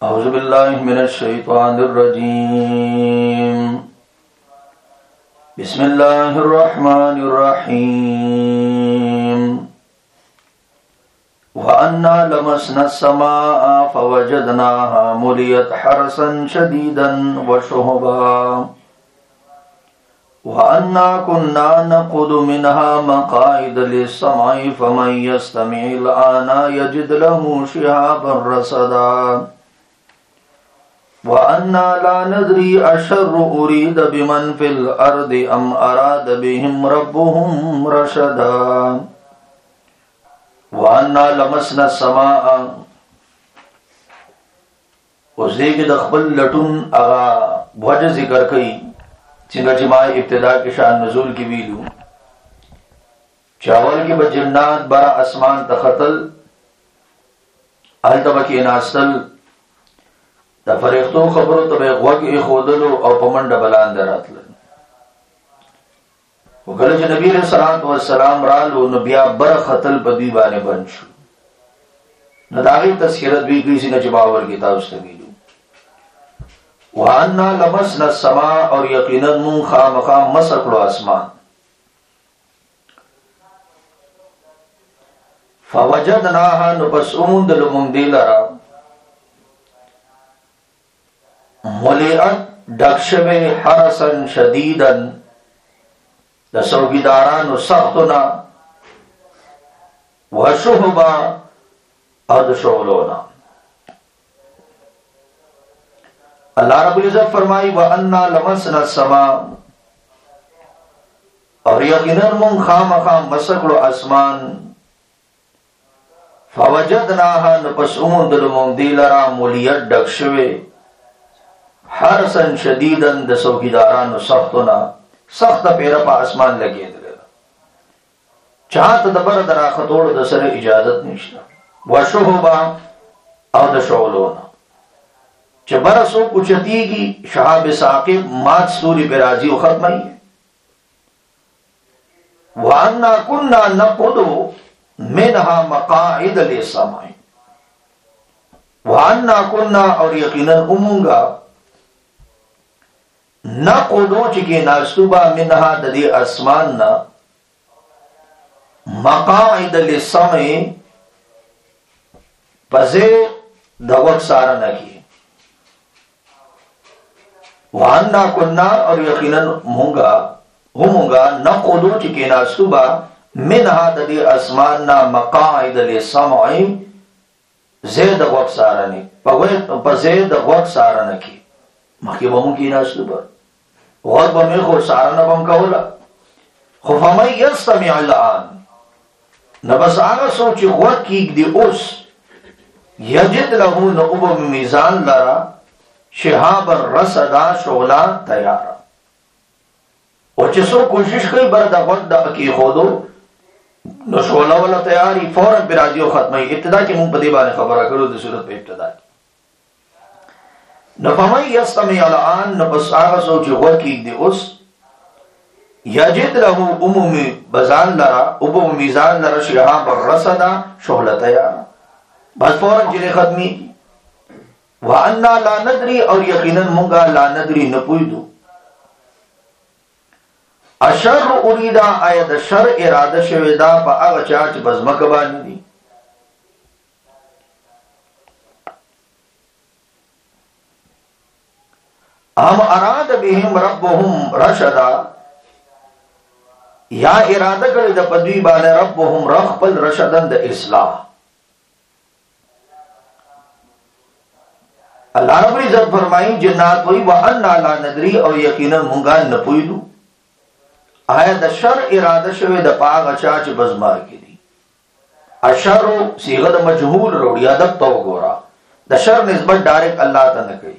औज़ु बिल्लाहि मिनश शैतानिर रजीम। बिस्मिल्लाहिर रहमानिर रहीम। व अन्ना लमस्नस समाअ फवजदनाहा मुलियत हरसन शदीदन व शुहबा व अन्ना कुन्ना नक़ुदु मिन्हा मक़ाइद लिस्समाइ फमन यस्तमि'il आना यजिद लहु शिहाबन रसदा व अन्ना ला नदरी अशर्रु उरीद बिमन फिल अर्दि अम अराद बिहिम रब्बुहुम रशदा व अन्ना लमस्ना समाअ। उस दे के दखबल लटुन अगा वजह जिक्र कई चिंगा चिमाए इब्तिदा के शान नज़ूल की वीलू चावल के बजन्नात बरा आसमान तखतल अल तबकी नास्तल द फरिख्तो खबरो तबे वग खोदलो और पमंड बलांद रातल वो गलज नबी सलात व सलाम रालो नबिया बर खतल बदी बाने बनशु नदागी तस्किरत भी किसी न जबावर किताब सगीलू वहान्ना लमस्ना समा और यकीनन मुंह खामखा मसकड़ो आसमान फवजदनाहा नुपसूंद लमुंदिलरा मुलिअत डक्षवे हरसन शदीदन द चौकीदारान सख्तना व शुहबा अद शोलोना। अल्लाह रब्बुल इज्जत फरमाई व अन्ना लमस्ना समा और यकीनन मुन खामखा मसकड़ो आसमान फवजदनाहा नपसूंद लमुंदिलरा मुलिअत डक्षवे हरसन शदीदन द चौकीदारान सख्तना सख्त पेरा पा आसमान लगे चाहत दबर दरा खतोड़ दसर इजाजत निश्ता व शुहबा और द शोलोना चबरसो कुचतीगी शहाब साकिब मात सूरी बिराजी व खत्मई वान्ना कुन्ना नक़ुदु मिन्हा मक़ाइद लिस्समाइ वान्ना कुन्ना और यकीनन उमूंगा नक़ुदु चिके नास्तुबा मिन्हा ददी आसमान ना मक़ाइद लिस्समाइ पजे दवक सारा नकी वान्ना कुन्ना और यकीनन हुमुंगा नक़ुदु चिके नास्तुबा मिन्हा ददी आसमान ना मक़ाइद लिस्समाइ ज़ेद वक़्त सारा ने पज़ेद वक़्त सारा नकी मकी बमु की नास्तुबा वक़्त बमे खो सारा न बम कहोला खुफमय यस्तमि'ल आन न बस आगा सोची वक़्त की दी उस यजिद लहू नक़ुब मीज़ान लरा शिहाब रसदा शोला तैयारा और जिसो कोशिश कई बर दा वक़्त दा की खोदो न शोला वाला तैयारी फौरन बिराजियो खत्म इब्तिदा के मुंह पदे बाने खबर करो द सूरत पे इब्तिदा न फमय यस्तमि'ल आन न बस आगा सोची वक़्त की दी उस यजिद लहू उमुमी बजान लरा उबुम मीज़ान लरा शिहाब रसदा शोला तैयारा बस फौरन जिले खत्मी व अन्ना ला नदरी और यकीनन मुंगा ला नदरी न पुईदू अशर उरीदा आयत शर इरादा शवेदा पा आग चाच बजमक बानी दी हम अराद बिहिम रब्बुहुम रशदा या इरादा करे द पदवी बाने रब्बुहुम रखपल रशदन द इस्लाह। अल्लाह रब्बुल इज्जत फरमाई जन्नात वही व अन्ना ला नदरी और यकीनन मुंगा न पुईदू आयत शर इरादा शवे द पाग अचाच बजमार की दी अशरो सीगद मजहूल रोड़ी अदब तो गोरा द शर निस्बत डायरेक्ट अल्लाह तन कई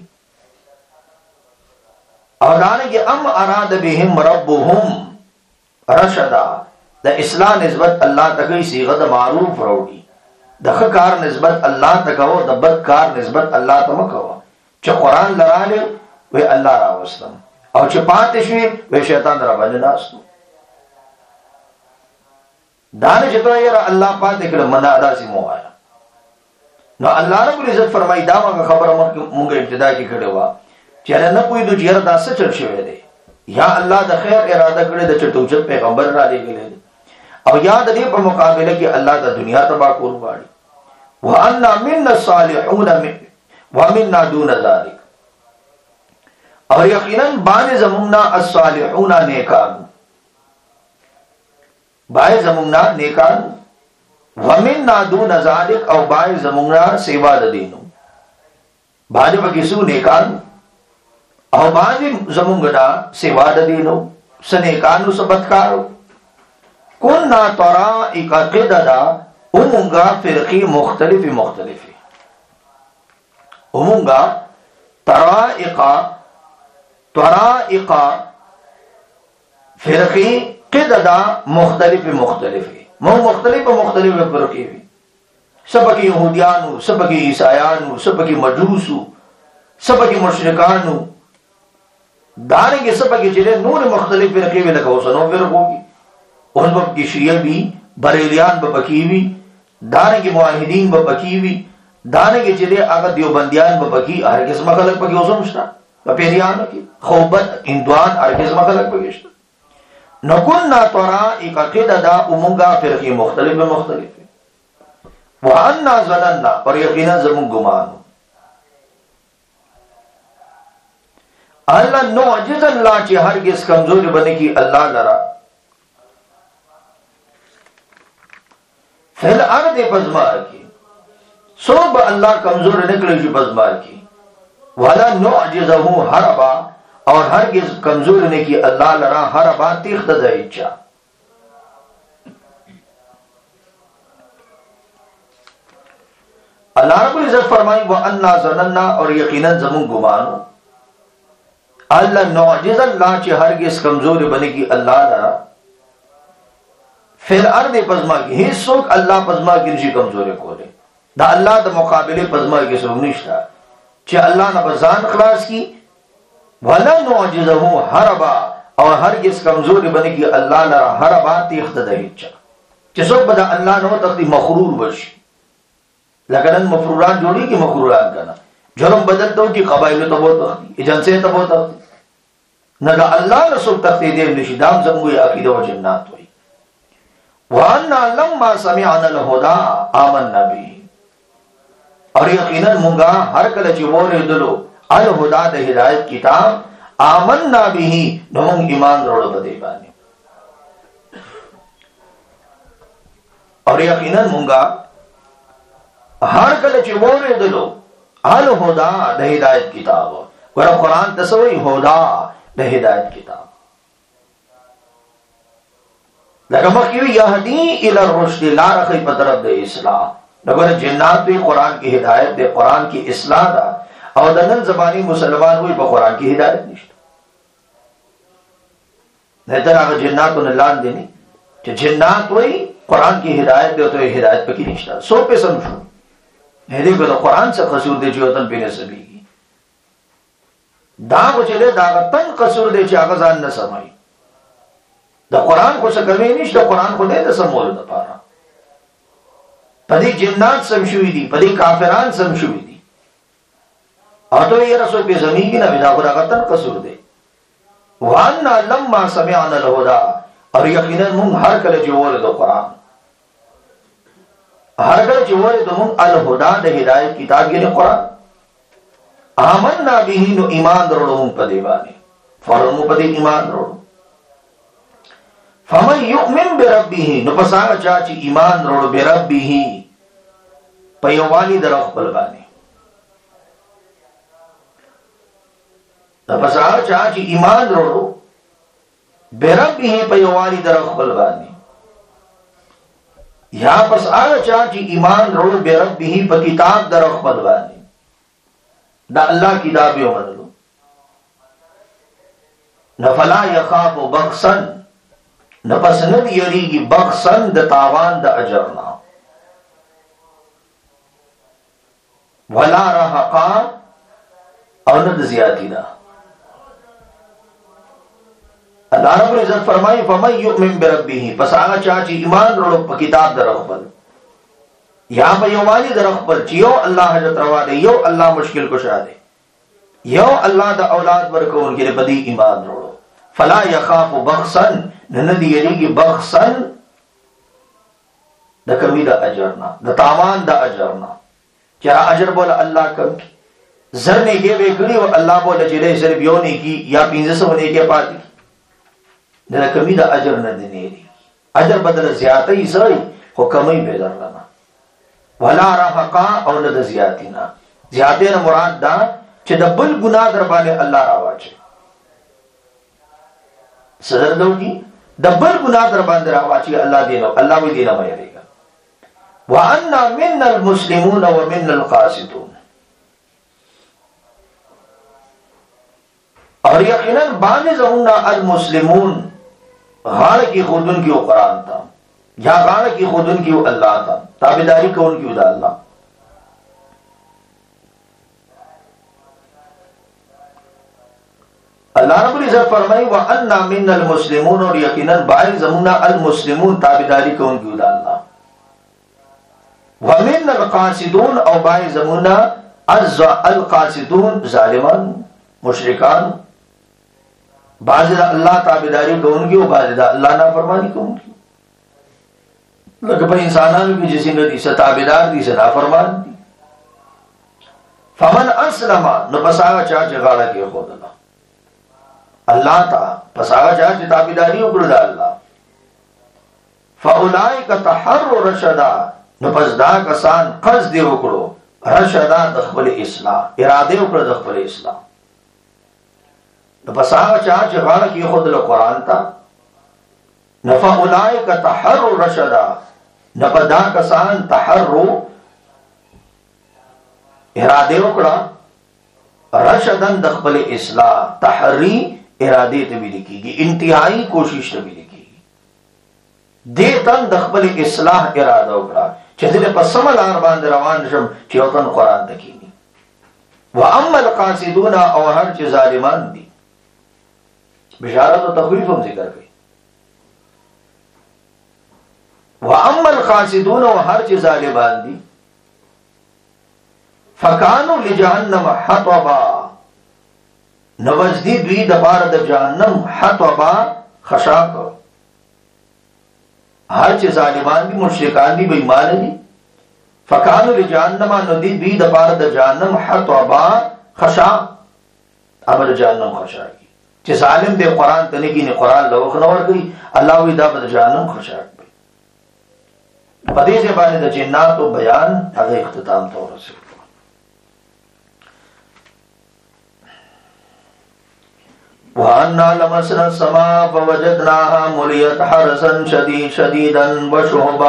और दाने के अम अराद बिहिम रब्बुहुम रशदा द इस्लाह निस्बत अल्लाह तकई सीगद मारूफ रोड़ी दखकार निस्बत अल्लाह तकवो द बदकार निस्बत अल्लाह तमकवो च कुरान लराले वे अल्लाह रावस्तम और च पातिशवी वे शैतान रबनास्तु दाने जितो ये अल्लाह पाक देख मना अदा सी मोह आया نو الله رب العزت فرمایي دا هغه خبره موږ ابتدا کې کړې و چې نه کوئی د چیرې دا څه چل شوی دی یا الله د خیر اراده کړې د چټوچت پیغمبر را لېږلی او یا د دې په مقابله کې الله د دنیا تباہ کول غواړي وان منا الصالحون ومنا دون ذلك او یقینا باندې زمونږ الصالحون نیکان باندې زمونږ نیکان ومنا دون ذلك او باندې زمونږ سیوا د دینو باندې پکې سو نیکان او باندې زمونږ سیوا د دینو سنیکانو سبتکارو كنا طرائق قددا امونگا فرقی مختلفی امونگا طرائق فرقی قددا مختلفی مختلف فرقی بھی سبکی یہودیانو سبکی عیسائیانو سبکی مجوسو سبکی مشرکانو دارنگی سبکی چلے نور مختلف فرقی بھی لکھو سنو فرقو کی اس وقت کی شیعہ بھی بریلیان بپکیوی دانے کے معاہدین بپکیوی دانے کے چلے آگا دیوبندیان بپکی ہر قسم خلق پکی اوسو مشتا پیریان کی خوبت اندوان ہر قسم خلق پکیشتا نکننا طرائق قددا امونگا فرقی مختلف وَأَنَّا ظَنَنَّا اور یقینا زمون گمانو اللہ نعجز اللہ چی ہرگز کمزوری بنے کی اللہ لرا فیل ارد پزمار کی صوب اللہ کمزور نکلے جو پزمار کی وَلَا نُعْجِزَهُ حَرَبًا اور ہرگز کمزور نے کی اللہ لرا حربا تیخت دائچا اللہ رب العزت فرمائی وَأَنَّا ظَنَنَّا اور یقینا زمون گمانو اللہ نعجز اللہ چی ہرگز کمزور بنے کی اللہ لرا فیل ارد پزما کی ہی سوک اللہ پزما کی نشی کمزورے کولے دا اللہ دا مقابلے پزما کی سوک نشتا چی اللہ نے بزان خلاص کی وَلَا نُعْجِزَهُ حَرَبًا اور ہرگز کمزوری بنے کی اللہ لرا حربا تیخت دہیچا چی سوک بدا اللہ نو تختی مخرور بشی لیکن مفروران جوڑی کی مخروران کنا جرم بدل دو کی قبائل تبو تختی ایجنسے تبو تختی نگا اللہ رسول تختی دیر نشی دام زمگوی عقیدہ و جنات ہوئی وَأَنَّا لَمَّا سَمِعْنَا الْهُدَىٰ آمَنَّا بِهِ اور یقیناً منگا ہر کل چیور دلو الہدا دے ہدایت کتاب آمنا بھی نمونگ ایمان روڑ بدے بانی اور یقیناً منگا ہر کل چیور دلو الہدا دے ہدایت کتاب ورہ قرآن تسوئی ہدا دے ہدایت کتاب لکہ مخیوی یہدی الى الرشد لا رخی پترب دے اصلاح نگر جنات بھی قرآن کی ہدایت دے قرآن کی اصلاح دا اور دنن زبانی مسلمان ہوئی با قرآن کی ہدایت نشتا نیتر آگا جنات انہیں لان دینی کہ جنات ہوئی قرآن کی ہدایت دے تو یہ ہدایت پکی نشتا سو پہ سمجھو نیدے کو تو قرآن سے قصور دے چیو تن پینے سبی گی دا کو چلے دا آگا تن قصور دے چی آگا زان نہ سمائی دا قرآن کو سکروی نشتا قرآن کو دے دا سمول دا پارا پدی جنات سمشوی دی پدی کافران سمشوی دی اور تو یہ رسول پہ زمین کی نبی دا خدا کا تن قصور دے وَأَنَّا لَمَّا سَمِعْنَا الْهُدَىٰ اور یقیناً من ہر کل جوور دو قرآن ہر کل جوور دو من الہدا دے ہدایت کتاب یعنی قرآن آمنا بھی نو ایمان روڑو من پدے بانے فورن من پدے ایمان روڑو فَمَنْ يُؤْمِنْ بِرَبِّهِ نو پسانا چاچی ایمان روڑو بِرَبِّهِ پیوانی در اخبر بانے نو پسانا چاچی ایمان روڑو بِرَبِّهِ پیوانی در اخبر بانے یا پسانا چاچی ایمان روڑو بِرَبِّهِ پا کتاب در اخبر بانے دا اللہ کتابی عمر لو نفلا یخاف بخصن نپس ند یریگی بخصن دا تاوان دا اجرنا ولا رحقا اور ند زیادی دا اللہ رب العزت فرمائی فَمَنْ يُؤْمِن بِرَبِّهِ پس آگا چاچی ایمان روڑو پا کتاب در اخبر यहाँ पे योवानी दरख पर यो अल्लाह हजरत रवा दे, यो अल्लाह मुश्किल कुशा दे, यो अल्लाह दा औलाद बरको उनके लिए बदी ईमान रोड़ो। फला यखाफु बख्सन नदी यरीगी बख्सन द कमी दा अजरना द तावान दा अजरना क्या अजर बोला अल्लाह कम जरने के वे करी और अल्लाह बोला चिरे सिर्फ योने की या 500 होने के पाती द कमी दा अजर न देने अजर बदल ज्यादा ही सही हो कमी बेदर लना वला रहका और न ज्याती ना ज्याते न मुराद दा चे दबल गुनाह दरबाने अल्लाह रावाचे सदर दो की दबल गुनाह दरबान दरावाचे अल्लाह देना अल्लाह भी देना मयरेगा। व अन्ना मिन्नल मुस्लिमून व मिन्नल कासिदून और यकीनन बाने जमुना अल मुस्लिमून गाड़ की खुदुन की कुरान था या गाड़ की खुदुन की अल्लाह था ताबेदारी कौन की उदा अल्लाह। अल्लाह रब्बुल इज्जत फरमाई व अन्ना मिन्नल मुस्लिमून और यकीनन बाने जमुना अल मुस्लिमून ताबेदारी कौन की उदा अल्लाह। व मिन्नल कासिदून और बाने जमुना अल कासिदून जालिमान मुशरिकान बाजिदा अल्लाह ताबेदारी कौन की बाजिदा अल्लाह ना फरमानी कौन की लग भाई इंसानान भी जिसी नदी से ताबेदार दी से ना फरमान दी। फमन अस्लमा न पसावा चाच गाड़ा के खुद अल्लाह ता पसावा चाच ताबेदारी उकड़ा अल्लाह फउलाई का तहर्रु रशदा न पसदा कसान कस दे उकड़ो रशदा दखबल इस्लाम इरादे उकड़ दखबल इस्लाम बसावा चाच गाड़ा की खुद कुरान था नफा उलाय का तहर्रु रशदा नपदा कसान तहर्रु इरादे उकड़ा रशदन दखबल इस्लाह तहरी इरादे तभी लिखीगी इंतहाई कोशिश तभी लिखीगी देतन दखबल इस्लाह इरादा उकड़ा चेतने पसमल आरबान रवान शम चौतन कुरान तकीनी व अम्मल कासिदूना और हर चीज जालिमान दी बिशारत और तखवीफ हम जिक्र गई। वह अम्मल खासिदून और हर चीज जालिमान दी फकानु लिजहन्नम हतबा नवजदी द्वी दबार द जहन्नम हतबा खशाक हर चीज जालिमान दी मुश्रिकान दी बेईमान दी फकानु लिजहन्नम नदी द्वी दबार द जहन्नम हतबा खशाक अमर जहन्नम खशाक चे जालिम दे कुरान तने की ने कुरान लवख नवर गई अल्लाह विदा बद जानम खुशाक भी पदे से बाने द जिन्नात तो बयान आगे इख्तिताम तौर से वअन्ना लमसना समा फवजदनाहा मुलियत हरसन शदीदन व शुहबा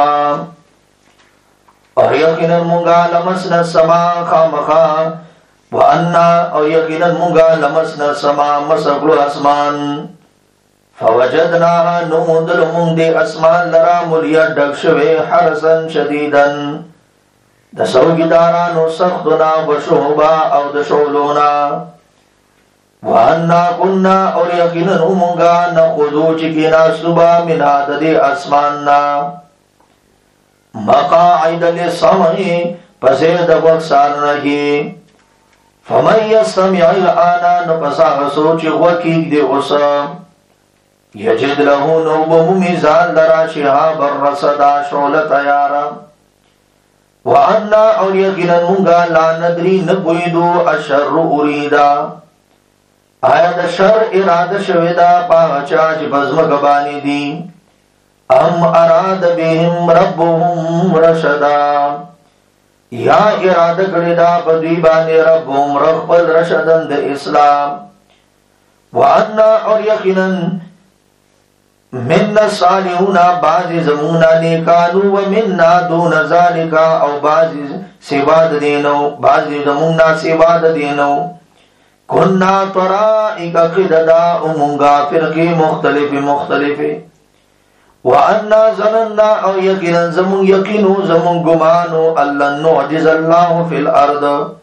और यकीनन मुंगा लमसना समा खामखा व अन्ना और यकीनन मुंगा लमसना समा मसगलो आसमान फवजदनाहा नुमुदल मुंदे आसमान लरा मुलिया डगशवे हरसन शदीदन दसौगिदारा नो सख्तुना व शुहबा और दशोलोना व अन्ना कुन्ना और यकीनन मुंगा नखुदू चिकिना सुबह मिना ददे आसमान ना मकाइद लिस्समई पसे दबक्सान रही फमन यस्तमिअ आना नपसा सोच वकीक दे उसा यजिद लहु नौबहु मिजान लरा शिहाबर रसदा शोलत यारा व अन्ना और यकीनन मुंगा ला नदरी न बुइदु अशर्रु उरीदा आयत शर इराद शवेदा पाचाज बज़्म गबानी दी अम अराद बिहिम रब्बुहुम रशदा या इरादा करेदा बदी बाने रब्बुहुम रब्बल रशदन द इस्लाम व अन्ना और यकीनन मिन्ना सालिहुना बाज़ी ज़मूना नेकानु व मिन्ना दून ज़ालिका और बाज़ी सिवाद देनो बाज़ी ज़मूना सिवाद देनो कुन्ना तराइका क़िददा उमुंगा फ़िरक़े मुख्तलिफ़े व अन्ना ज़नन्ना और यकीनन ज़मुन यकीनु ज़मुन गुमानो अल्लाह नौजिज़ल्लाहु फ़िल अर्द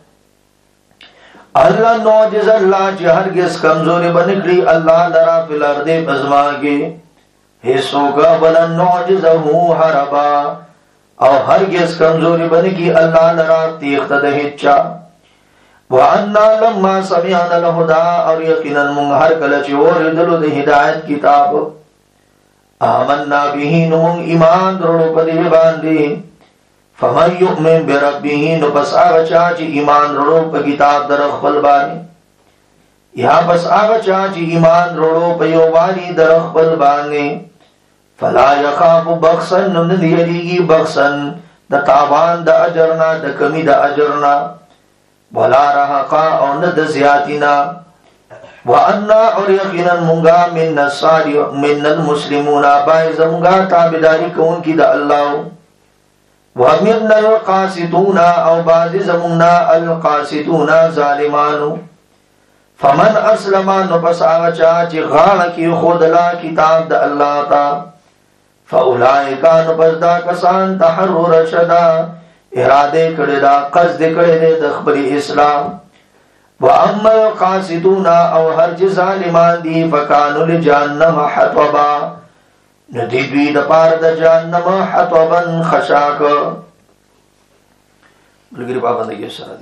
अल्लाह नौजिज़ल्लाह हरगिज़ कमज़ोरी बनिकड़ी अल्लाह लरा फ़िल अर्द बज़मा के हिस्सों का बलन नौजिज़हु हरबा او هرگز کمزوری بنکی اللہ لرا تیخت دہچا وَأَنَّا لَمَّا سَمِعْنَا الْهُدَىٰ اور یقیناً من ہر کلچ وردلو دے ہدایت کتاب آمنا به نمون ایمان درڑو پدی باندی فَمَنْ يُؤْمِن بِرَبِّهِ نو پس آغا چاچی ایمان رڑو پا کتاب در اخبر بانی یا پس آغا چاچی ایمان رڑو پا یووانی در اخبر بانی فلا یخاف بخسن نمن دیریگی بخسن دا تاوان دا اجرنا دا کمی دا اجرنا ولا رحقا او ند زیادینا وَأَنَّا اور یقینا منگا من المسلمون باعث منگا تابداری کون کی دا اللہ وَمِنَّ الْقَاسِطُونَ او بعض زمنا القاسطون ظالمانو فمن اسلمان پس آغا چاچی غاڑ کی خودلا کتاب دا اللہ تا فَأُولَئِكَ نُپس دا کسان تحرر رشدا ارادے کڑے دا قصد کڑے دے دخبری اسلام وَأَمَّا الْقَاسِطُونَ او ہر چی ظالمان دی فَكَانُوا لِجَهَنَّمَ حَطَبًا ندیدوی دا پار دا جہنم حطبًا خشاک بلگری پابندگی سرد